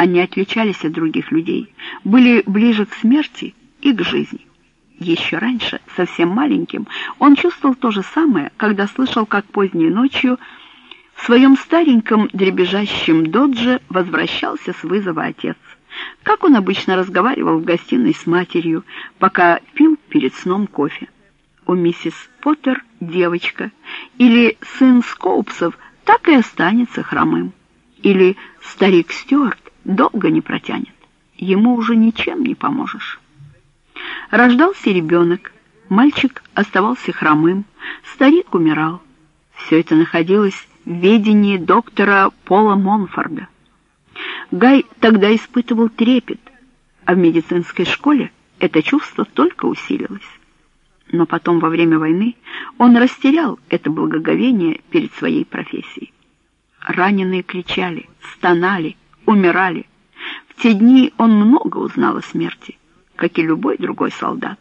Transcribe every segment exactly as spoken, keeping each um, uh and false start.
Они отличались от других людей, были ближе к смерти и к жизни. Еще раньше, совсем маленьким, он чувствовал то же самое, когда слышал, как поздней ночью в своем стареньком дребезжащем додже возвращался с вызова отец. Как он обычно разговаривал в гостиной с матерью, пока пил перед сном кофе. У миссис Поттер девочка, или сын Скоупсов так и останется хромым, или старик Стюарт долго не протянет, ему уже ничем не поможешь. Рождался ребенок, мальчик оставался хромым, старик умирал. Все это находилось в ведении доктора Пола Монфорда. Гай тогда испытывал трепет, а в медицинской школе это чувство только усилилось. Но потом, во время войны, он растерял это благоговение перед своей профессией. Раненые кричали, стонали, умирали. В те дни он много узнал о смерти, как и любой другой солдат.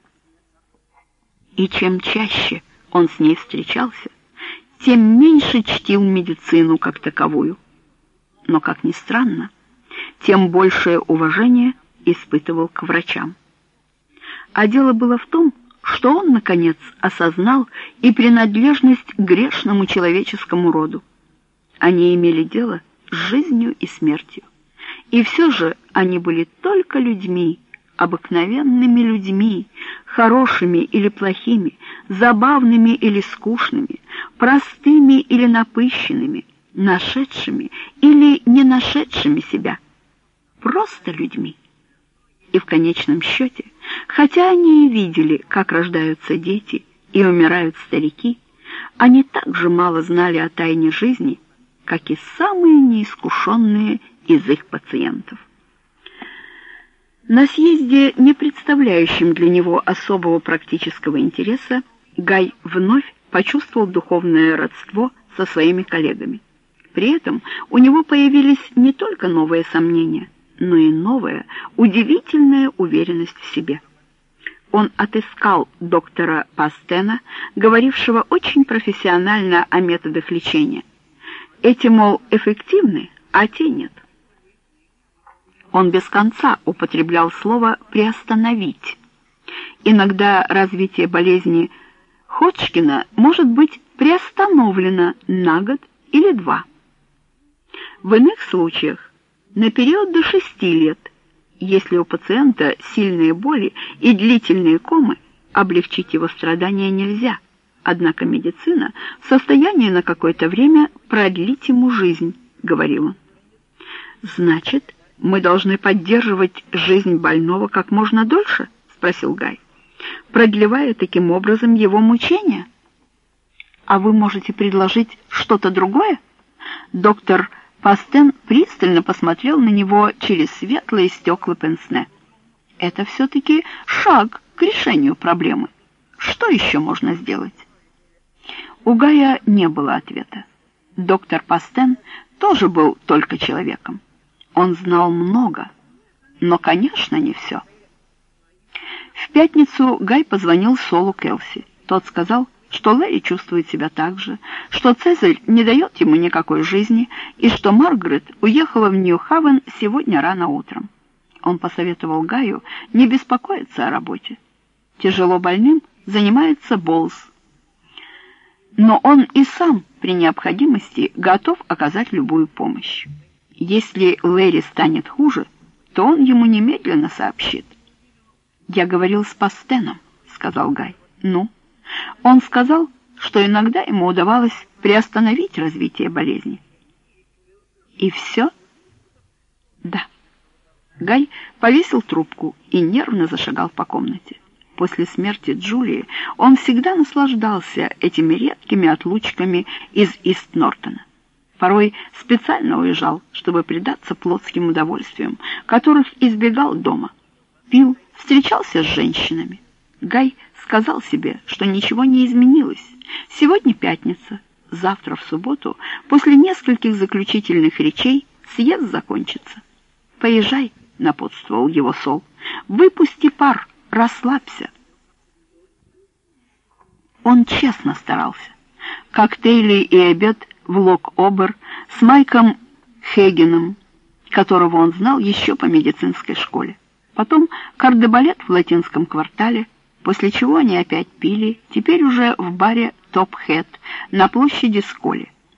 И чем чаще он с ней встречался, тем меньше чтил медицину как таковую. Но, как ни странно, тем большее уважение испытывал к врачам. А дело было в том, что он, наконец, осознал и принадлежность к грешному человеческому роду. Они имели дело с жизнью и смертью. И все же они были только людьми, обыкновенными людьми, хорошими или плохими, забавными или скучными, простыми или напыщенными, нашедшими или не нашедшими себя. Просто людьми. И в конечном счете, хотя они и видели, как рождаются дети и умирают старики, они так же мало знали о тайне жизни, как и самые неискушенные из их пациентов. На съезде, не представляющем для него особого практического интереса, Гай вновь почувствовал духовное родство со своими коллегами. При этом у него появились не только новые сомнения, но и новая, удивительная уверенность в себе. Он отыскал доктора Пастена, говорившего очень профессионально о методах лечения. Эти, мол, эффективны, а те нет. Он без конца употреблял слово «приостановить». Иногда развитие болезни Ходжкина может быть приостановлено на год или два. В иных случаях на период до шести лет, если у пациента сильные боли и длительные комы, облегчить его страдания нельзя, однако медицина в состоянии на какое-то время продлить ему жизнь, говорил он. Значит, мы должны поддерживать жизнь больного как можно дольше? Спросил Гай, продлевая таким образом его мучения. А вы можете предложить что-то другое? Доктор Пастен пристально посмотрел на него через светлые стекла пенсне. Это все-таки шаг к решению проблемы. Что еще можно сделать? У Гая не было ответа. Доктор Пастен тоже был только человеком. Он знал много, но, конечно, не все. В пятницу Гай позвонил Солу Келси. Тот сказал, что Лэри чувствует себя так же, что Цезарь не дает ему никакой жизни и что Маргарет уехала в Нью-Хавен сегодня рано утром. Он посоветовал Гаю не беспокоиться о работе. Тяжело больным занимается Болс. Но он и сам при необходимости готов оказать любую помощь. Если Лэри станет хуже, то он ему немедленно сообщит. «Я говорил с Пастеном», — сказал Гай. «Ну?» Он сказал, что иногда ему удавалось приостановить развитие болезни. «И все?» «Да». Гай повесил трубку и нервно зашагал по комнате. После смерти Джулии он всегда наслаждался этими редкими отлучками из Ист-Нортона. Порой специально уезжал, чтобы предаться плотским удовольствиям, которых избегал дома. Пил, встречался с женщинами. Гай сказал себе, что ничего не изменилось. Сегодня пятница, завтра в субботу, после нескольких заключительных речей, съезд закончится. «Поезжай», — напутствовал его Сол, — «выпусти пар, расслабься». Он честно старался. Коктейли и обед в Лок-Обер с Майком Хейгеном, которого он знал еще по медицинской школе. Потом кардебалет в латинском квартале, после чего они опять пили, теперь уже в баре «Топ Хэт» на площади Сколе.